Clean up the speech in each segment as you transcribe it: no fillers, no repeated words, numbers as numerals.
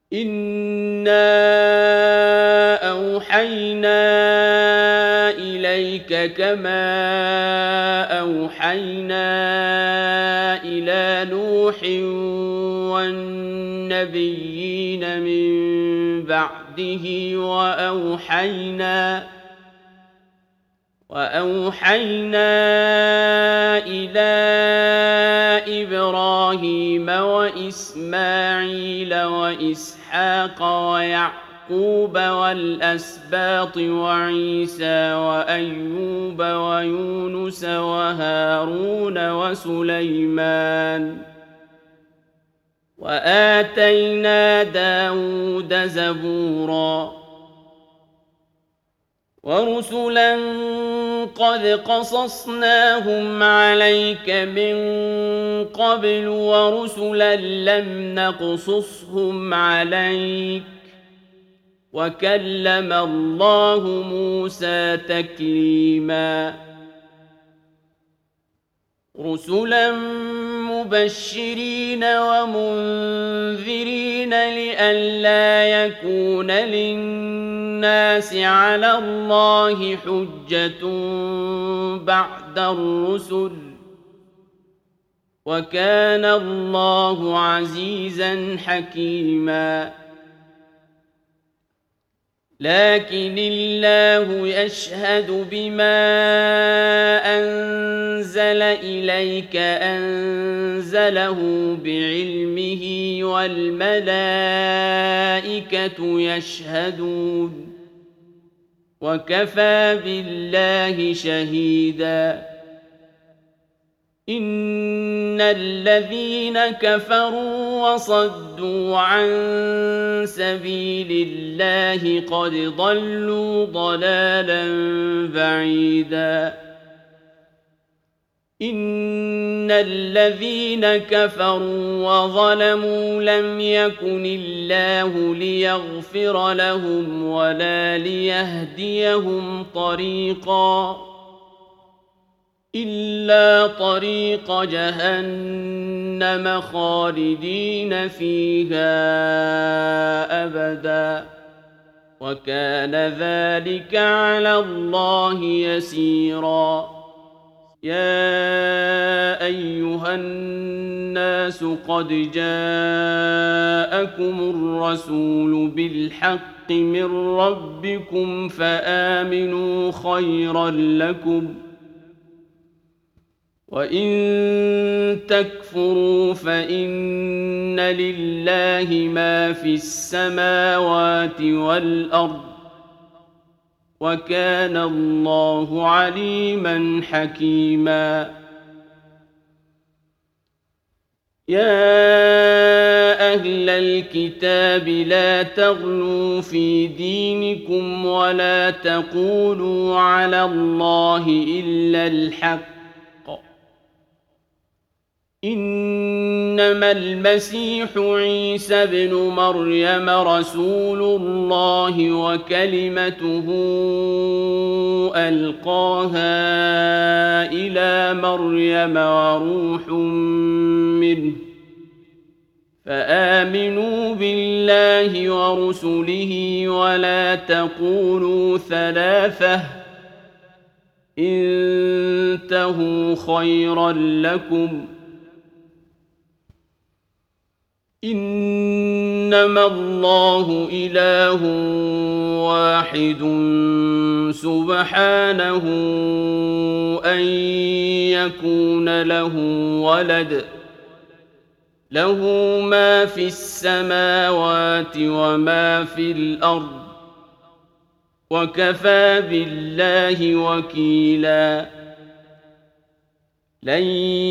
إِنَّا أَوْحَيْنَا إِلَيْكَ كَمَا أَوْحَيْنَا إِلَىٰ نُوحٍ وَالنَّبِيِّينَ مِن بَعْدِهِ وَأَوْحَيْنَا إِلَىٰ إِبْرَاهِيمَ وَإِسْمَاعِيلَ وَإِسْحَاقَ وَيَعْقُوبَ وَالْأَسْبَاطِ وَعِيسَىٰ وَأَيُّوبَ وَيُونُسَ وَهَارُونَ وَسُلَيْمَانَ ۖ وَآتَيْنَا دَاوُودَ زَبُورًا. وَرُسُلًا قَدْ قَصَصْنَاهُمْ عَلَيْكَ مِن قَبْلُ وَرُسُلًا لَّمْ نَقْصُصْهُمْ عَلَيْكَ ۚ وَكَلَّمَ اللَّهُ مُوسَىٰ تَكْلِيمًا. رُسُلًا مُّبَشِّرِينَ وَمُنذِرِينَ لِئَلَّا يَكُونَ لِلنَّاسِ عَلَى اللَّهِ حُجَّةٌ بَعْدَ الرُّسُلِ ۚ وَكَانَ اللَّهُ عَزِيزًا حَكِيمًا. لَٰكِنِ اللَّهُ يَشْهَدُ بِمَا أَنزَلَ إِلَيْكَ أَنزَلَهُ بِعِلْمِهِ وَالْمَلَائِكَةُ يَشْهَدُونَ ۚ وَكَفَىٰ بِاللَّهِ شَهِيدًا. إِنَّ الَّذِينَ كَفَرُوا وَصَدُّوا عَن سَبِيلِ اللَّهِ قَدْ ضَلُّوا ضَلَالًا بَعِيدًا. إِنَّ الَّذِينَ كَفَرُوا وَظَلَمُوا لَمْ يَكُنِ اللَّهُ لِيَغْفِرَ لَهُمْ وَلَا لِيَهْدِيَهُمْ طَرِيقًا إِلَّا طَرِيقَ جَهَنَّمَ خَالِدِينَ فِيهَا أَبَدًا ۚ وَكَانَ ذَٰلِكَ عَلَى اللَّهِ يَسِيرًا. يَا أَيُّهَا النَّاسُ قَدْ جَاءَكُمُ الرَّسُولُ بِالْحَقِّ مِن رَّبِّكُمْ فَآمِنُوا خَيْرًا لَّكُمْ ۚ وَإِن تَكْفُرُوا فَإِنَّ لِلَّهِ مَا فِي السَّمَاوَاتِ وَالْأَرْضِ ۚ وَكَانَ اللَّهُ عَلِيمًا حَكِيمًا. يَا أَهْلَ الْكِتَابِ لَا تَغْلُوا فِي دِينِكُمْ وَلَا تَقُولُوا عَلَى اللَّهِ إِلَّا الْحَقَّ ۚ إِنَّمَا الْمَسِيحُ عِيسَى ابْنُ مَرْيَمَ رَسُولُ اللَّهِ وَكَلِمَتُهُ أَلْقَاهَا إِلَىٰ مَرْيَمَ وَرُوحٌ مِّنْهُ ۖ فَآمِنُوا بِاللَّهِ وَرُسُلِهِ وَلَا تَقُولُوا ثَلَاثَةٌ ۚ انتهوا خَيْرًا لَّكُمْ ۚ إِنَّمَا اللَّهُ إِلَٰهٌ وَاحِدٌ سُبْحَانَهُ أَن يَكُونَ لَهُ وَلَدٌ ۘ لَّهُ مَا فِي السَّمَاوَاتِ وَمَا فِي الْأَرْضِ ۚ وَكَفَىٰ بِاللَّهِ وَكِيلًا. لَّن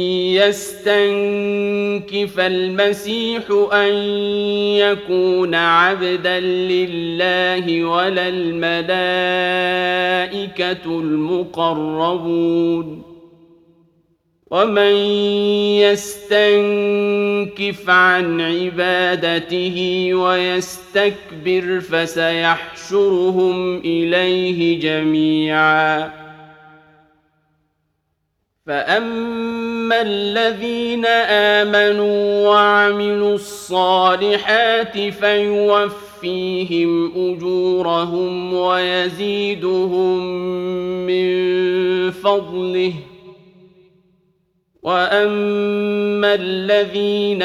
يَسْتَنكِفَ الْمَسِيحُ أَن يَكُونَ عَبْدًا لِّلَّهِ وَلَا الْمَلَائِكَةُ الْمُقَرَّبُونَ ۚ وَمَن يَسْتَنكِفْ عَنْ عِبَادَتِهِ وَيَسْتَكْبِرْ فَسَيَحْشُرُهُمْ إِلَيْهِ جَمِيعًا. فَأَمَّا الذين آمنوا وعملوا الصالحات فيوفيهم أجورهم ويزيدهم من فضله وأما الذين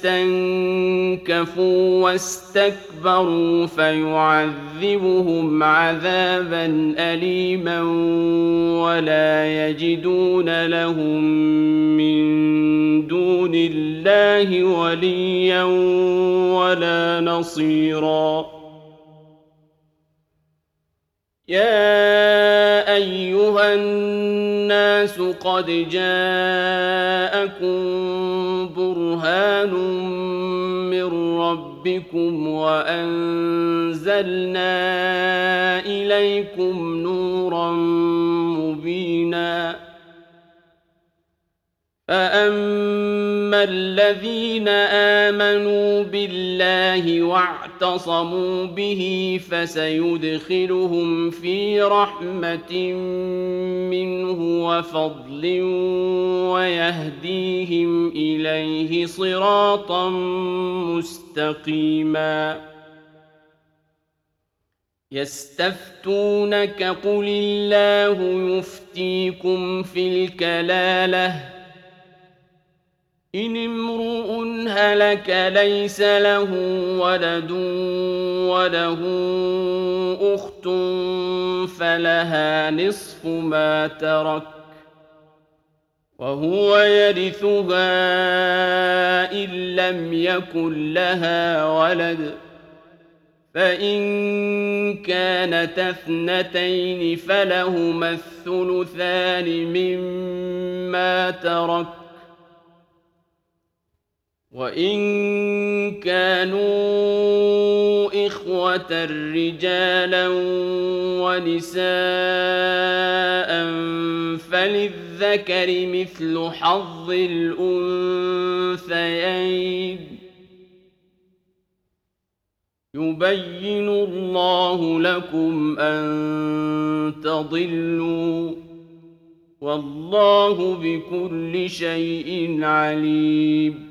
استنكفوا واستكبروا فيعذبهم عذابا أليما ولا يجدون لهم من دون الله وليا ولا نصيرا يا أيها الناس قد جاءكم برهان من ربكم وأنزلنا إليكم نورا مبينا فأما الذين آمنوا بالله واعتصموا به فسيدخلهم في رحمة منه وفضل ويهديهم إليه صراطا مستقيما يستفتونك قل الله يفتيكم في الكلالة إن امرؤ هلك ليس له ولد وله أخت فلها نصف ما ترك وهو يرثها إن لم يكن لها ولد فإن كانت اثنتين فلهما الثلثان مما ترك وإن كانوا إخوة رجالا ونساء فللذكر مثل حظ الأنثيين يبين الله لكم أن تضلوا والله بكل شيء عليم